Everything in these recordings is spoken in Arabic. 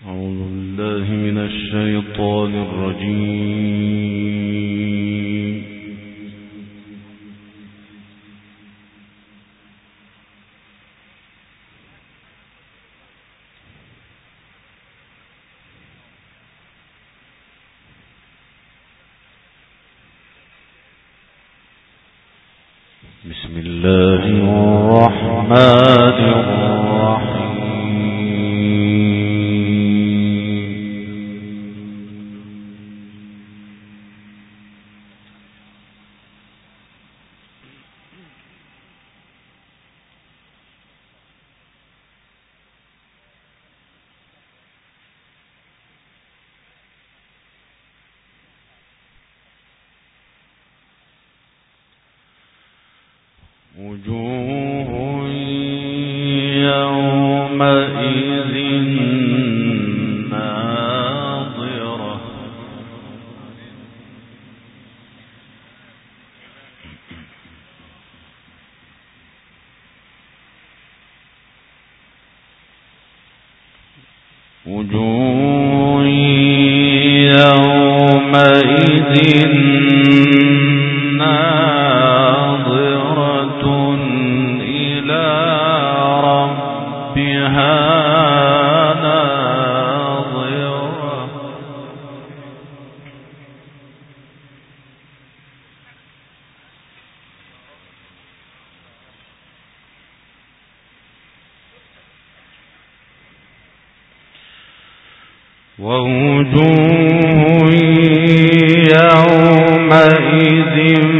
بسم الله الرحمن الرحيم. وجوه يومئذ ناظرة وجوه يومئذ ووجوه يومئذ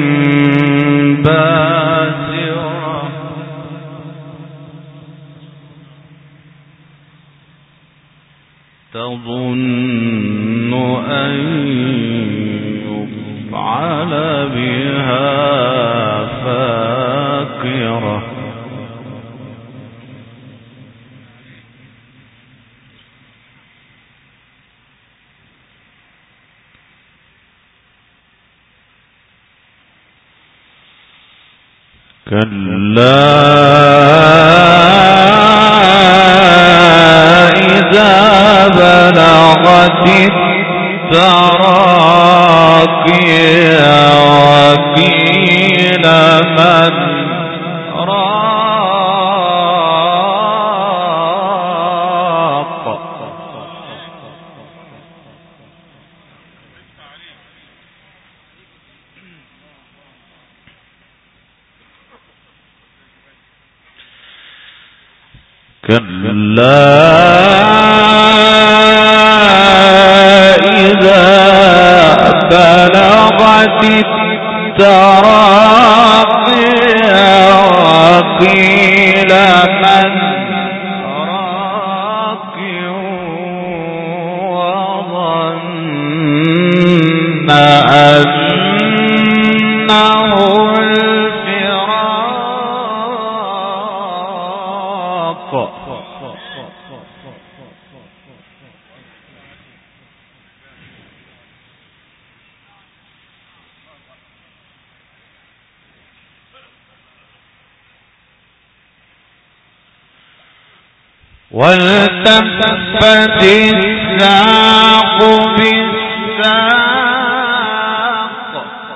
باسرة تظن أن يفعل بها فاقرة كلا إذا بلغت التراقي وقيل من راق كلا إذا بلغت التراقي وقيل من راق وظن أنه والتفت الساق بالساق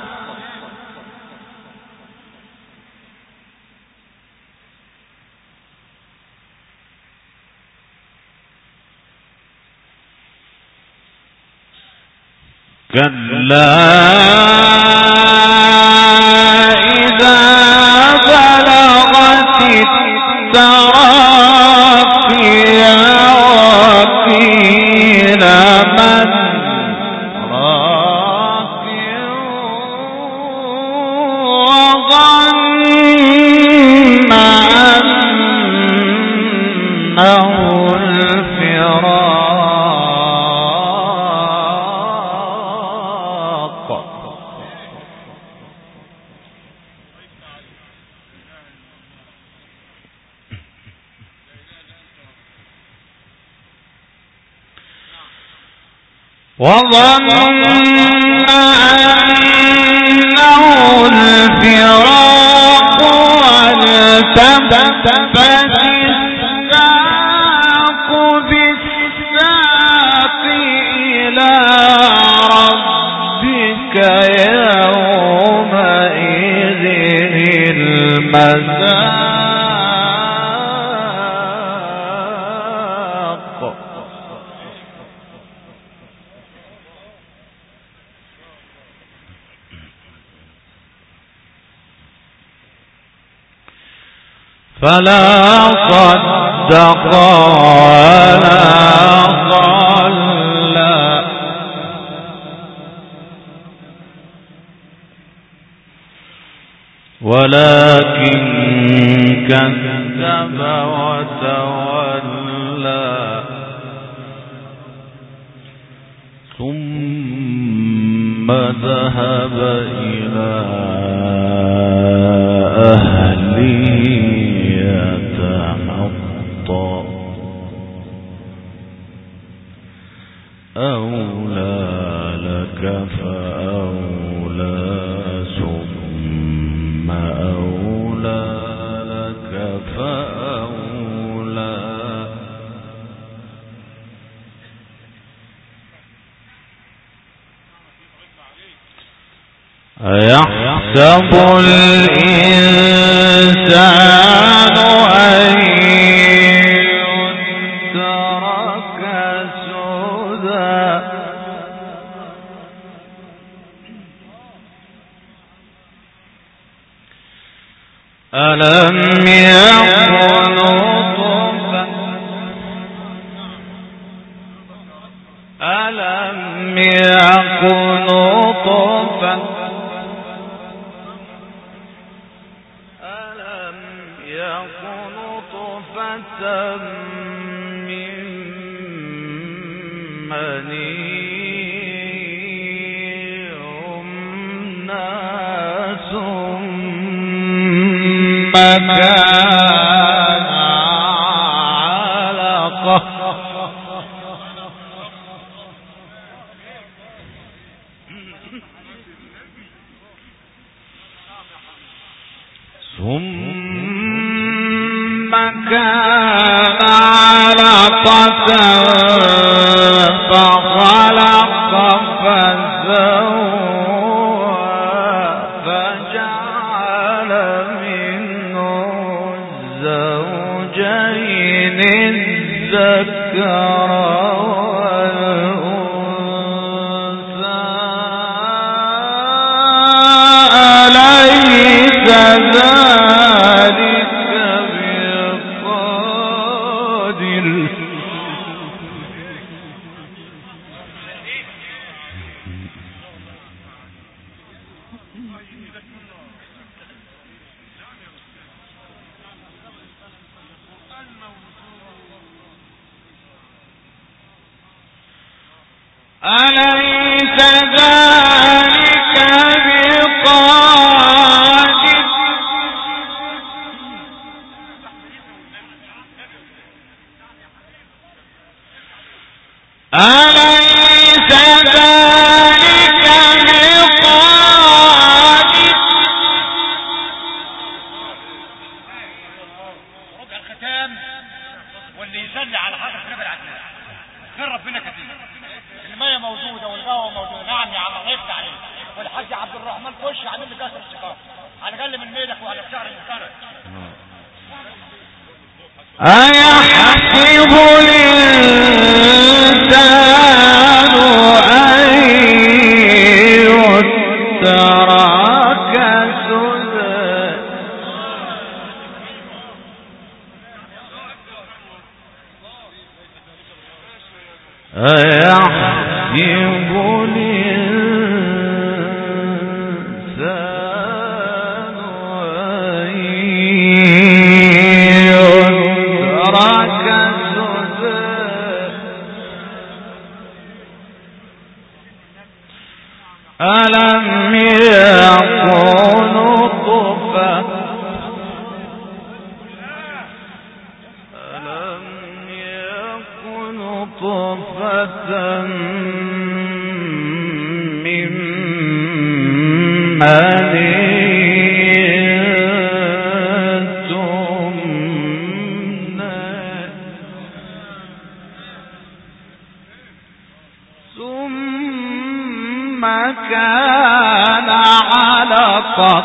كلا إذا بلغت التراقي وقيل من راق وظن أنه الفراق وظن أنه الفراق والتفت الساق بالساق فلا صدق ولا صلى ولكن كذب وتولى ثم ذهب إلى أهله يتمطى أولى لك فأولى ثم أولى لك فأولى أيحسب الإنسان أن يترك سدى ألم يكن نطفة من مني يمنى ثم كان علقة ثم كان علقة فخلق فسوى فجعل منه الزوجين الذكر والأنثى أليس ذلك بقادر أليس ذلك بقادر أليس ذلك بقادر ربع الختام واللي يصلي على حضرة النبي العدنان خير ربنا كتير. المية موجودة والقهوة موجودة. نعم يا عم الله يفتح عليك. والحاج عبد الرحمن خش عامل لي كسر الشقاق على الاقل من ميلك وعلى الشعر المكرر. أيحسب الإنسان أن يترك سدى أيحسب الإنسان أن يترك سدى ألم يكن نطفة من مني ثم كان علقة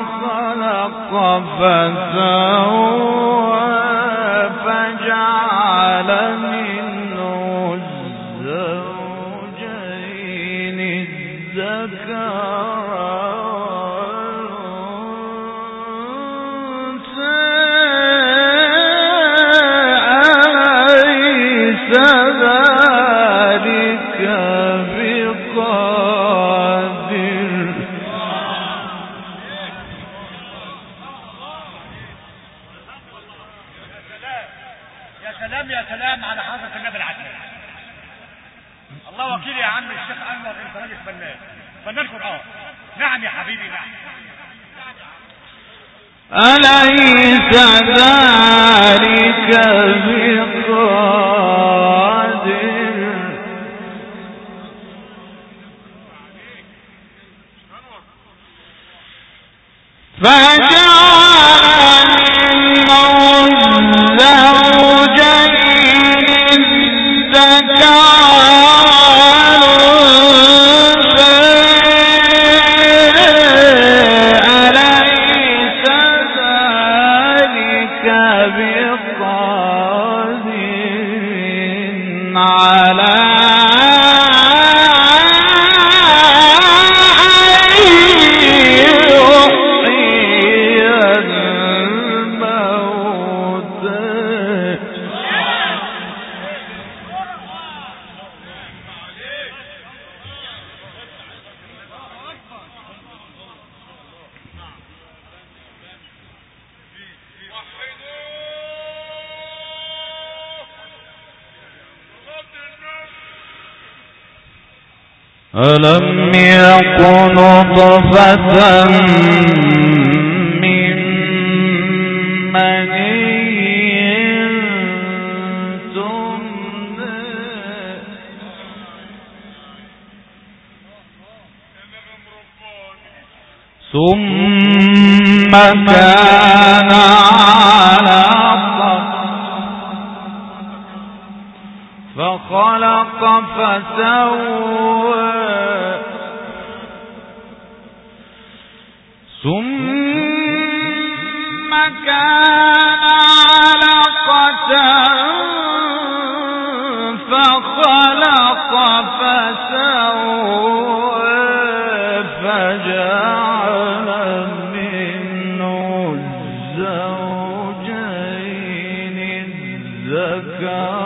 فخلق فسوى فجعل أليس ذلك بقادر فجعل منه زوجين ألم يكن نطفة من مني ثم كان علقة فخلق فسوى ثم كان علقة فخلق فسوى فجعل منه الزوجين الذكر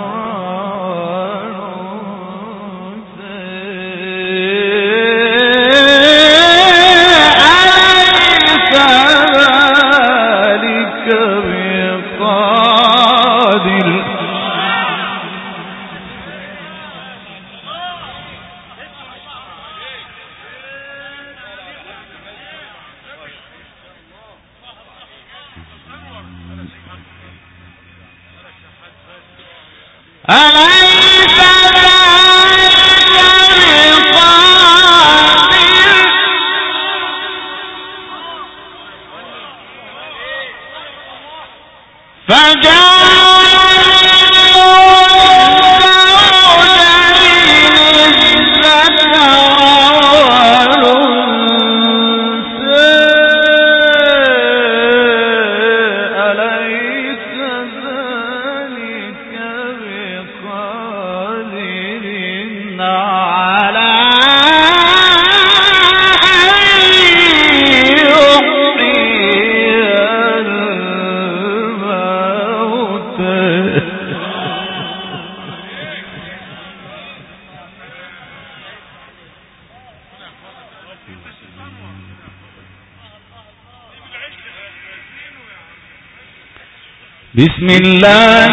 بسم الله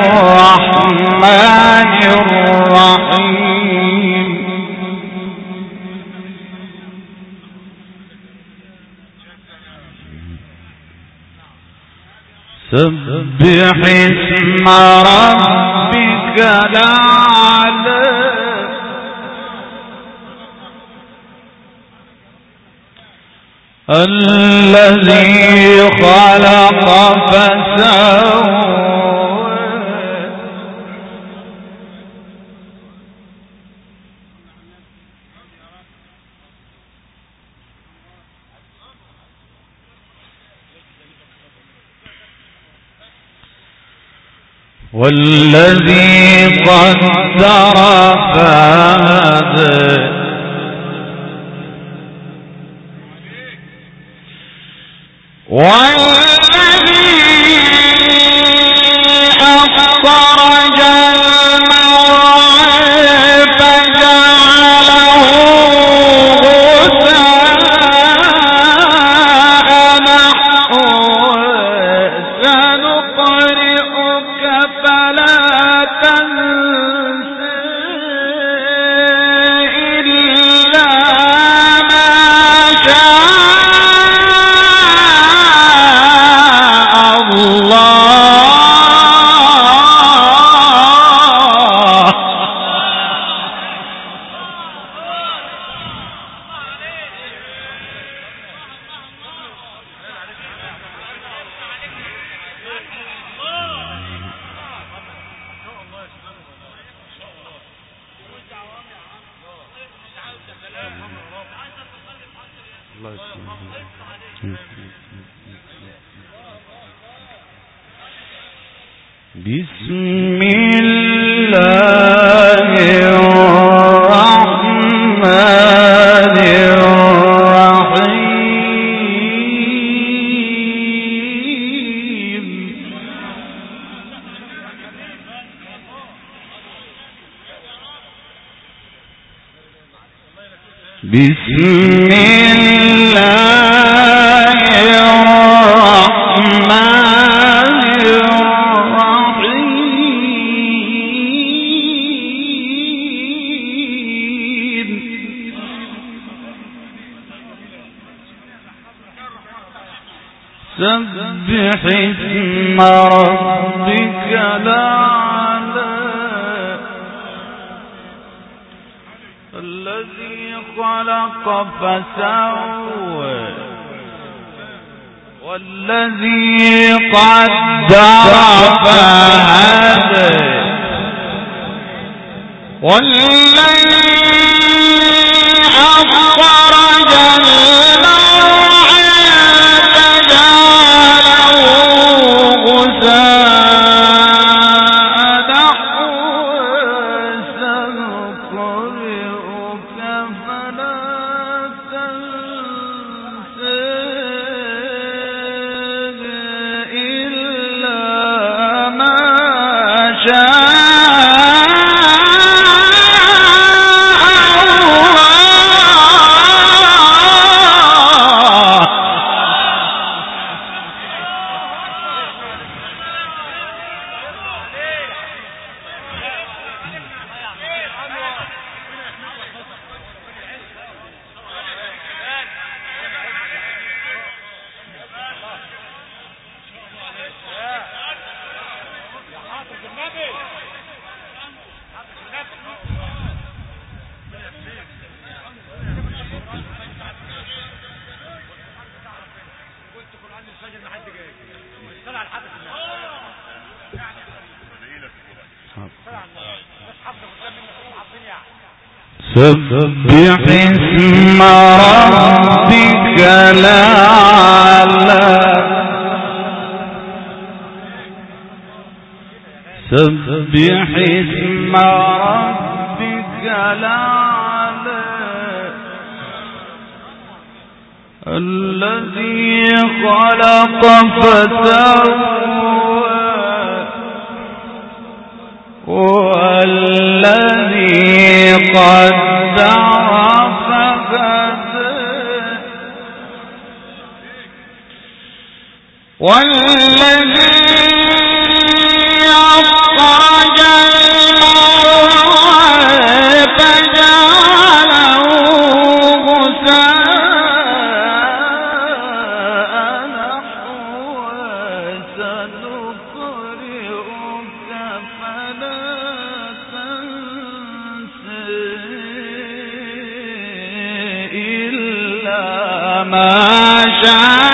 الرحمن الرحيم سبح اسم ربك الأعلى الذي خلق فسوى والذي قدر فهدى سبح اسم ربك الأعلى الذي خلق فسوى والذي قدر فهدى والذي أخرج المرعى فجعله غثاء نحوا سنقرئك فلا تنسى إلا ما شاء سبح اسم ربك الأعلى سبح اسم ربك الأعلى الذي خلق فسوى والذي قدر فهدى والذي أخرج المرعى فجعله غثاء نحوا سنقرئك فلا تنسى إلا ما شاء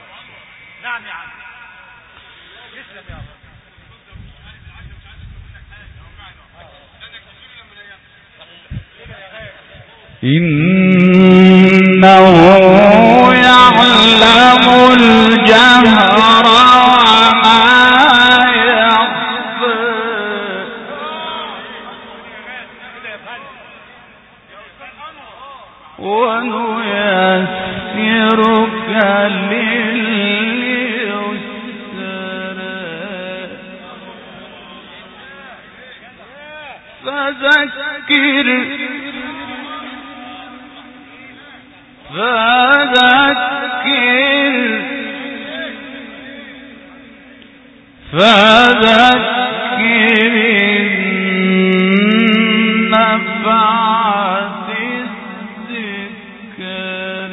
نعم يا عم يسلم يا رب إنه يعلم الجهر وما يخفى ونيسرك لليسر فذكر النفعت الذكر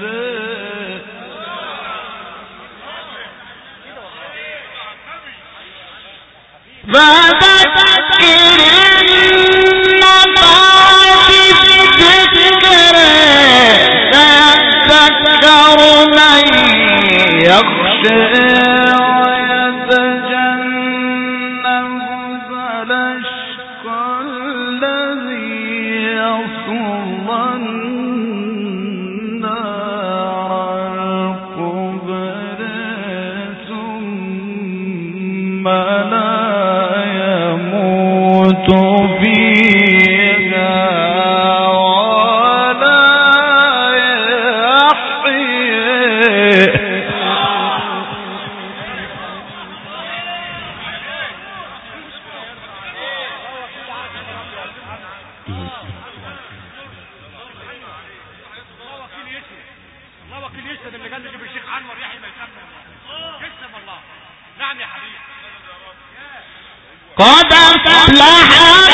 سيذكر من يخشى ويتجنبها الأشقى الذي يصلى النار الكبرى ثم لا يموت فيها ولا يحيى اللي قال لي بالشيخ عنور يحيى ما يسمى يسلم الله. نعم يا حبيبي. قد أفلح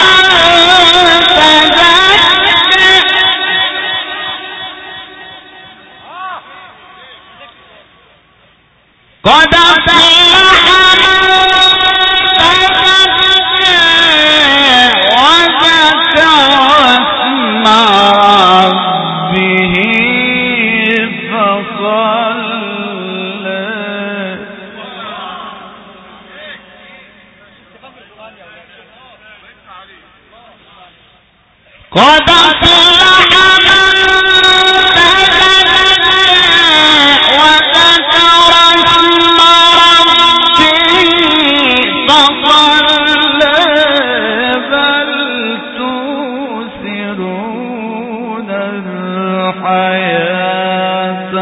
قد أفلح وذكر اسم ربه فصلى قد أفلح من تزكى وذكر اسم ربه فصلى بل تؤثرون الحياة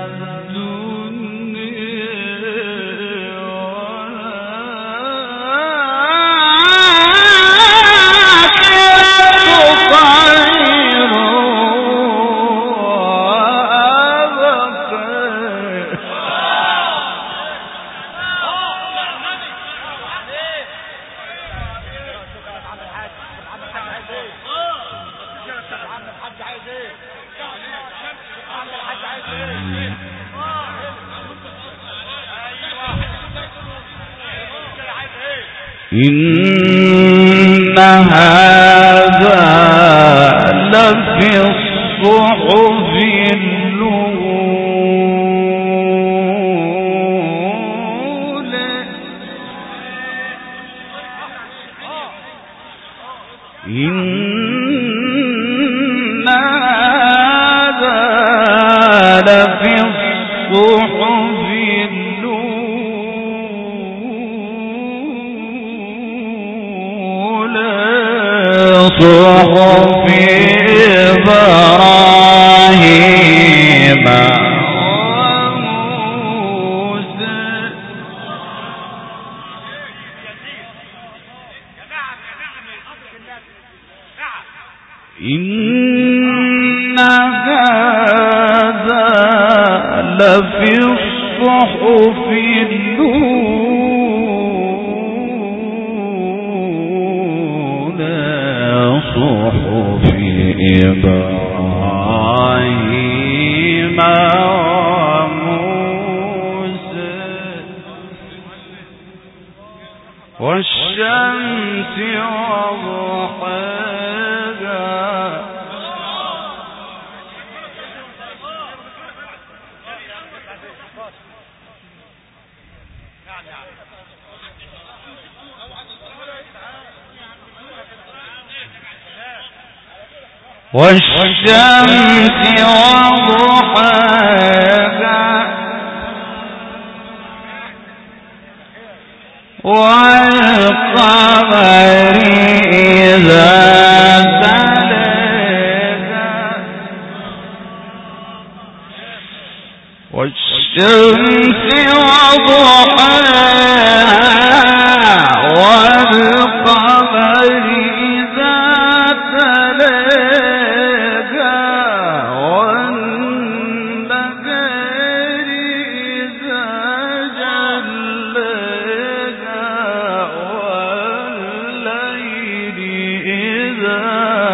إن هذا لفي الصحف الأولى إن هذا لفي الصحف صحف إبراهيم وموسى إن هذا لفي الصحف صحف إبراهيم وموسى والشمس وضحاها والشمس وضحاها والقمر إذا تلاها والشمس وضحاها والقمر إذا تلاها والنهار إذا جلاها والليل إذا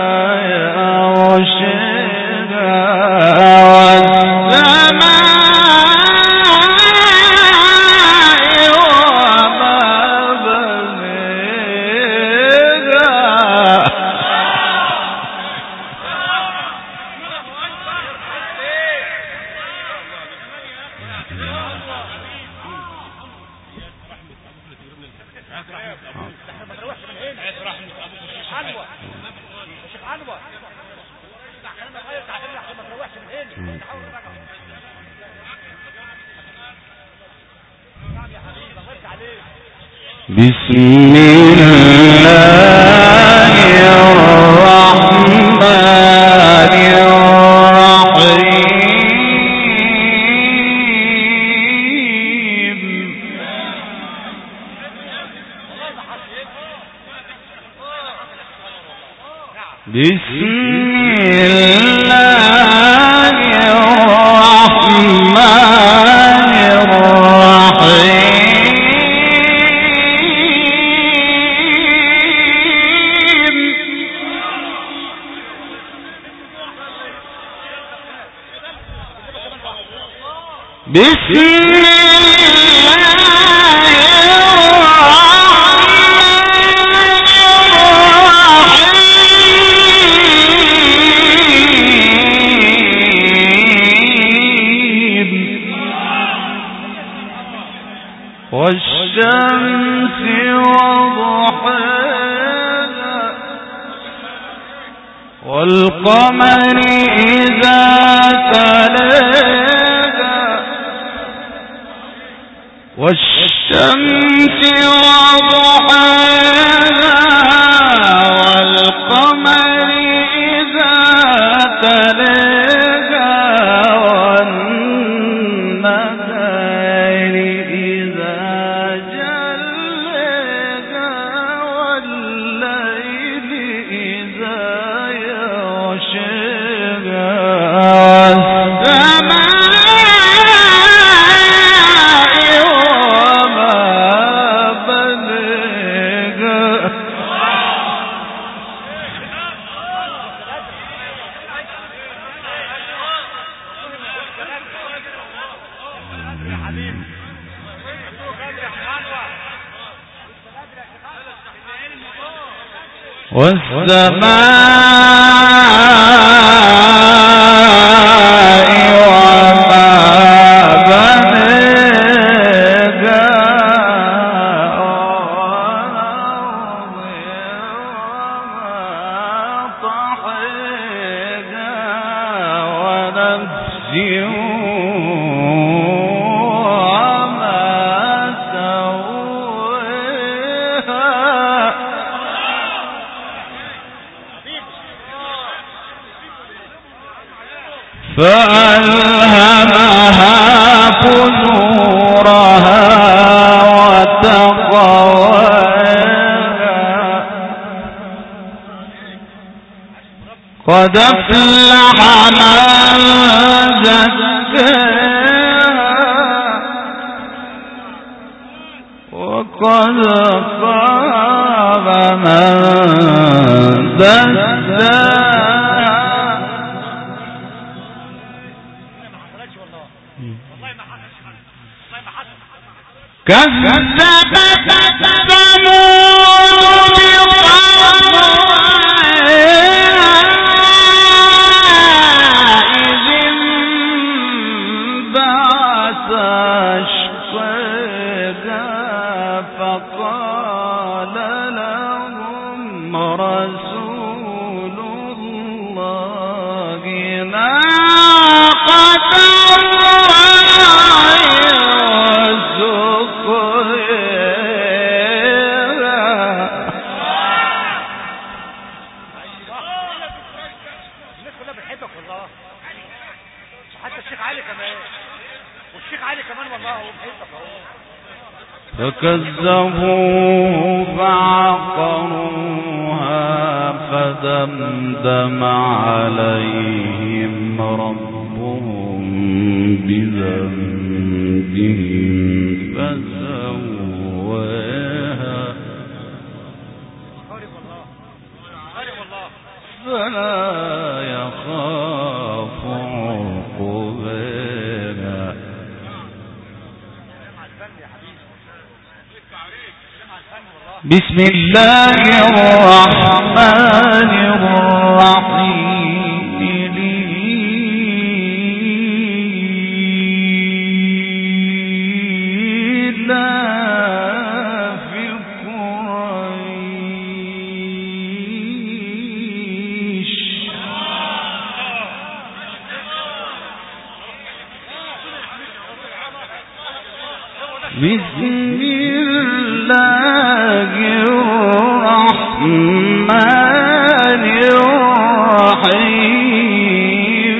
بسم الله الرحمن الرحيم بسم الله الرحمن الرحيم بسم والشمس وضحاها والقمر إذا تلاها والشمس وضحاها والقمر إذا تلاها والنهار إذا جلاها والليل إذا يغشاها والسماء وما بناها والأرض وما طحاها ونفس فألهمها فجورها وتقواها قد أفلح من زكاها وقد خاب من دساها كذبت ثمود إذ انبعث أشقاها فقال لهم رسول الله فكذبوه فعقروها فدمدم عليهم ربهم بذنبهم فسواها فلا يخاف عقباها. بسم الله الرحمن الرحيم لإيلاف قريش بسم الله الرحمن الرحيم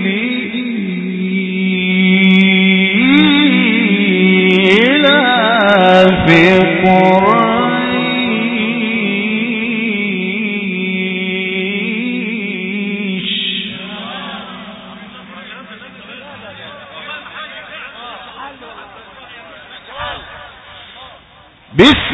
لإيلاف قريش بسم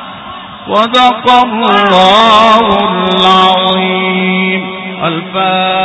صدق الله العظيم. الفاتحة.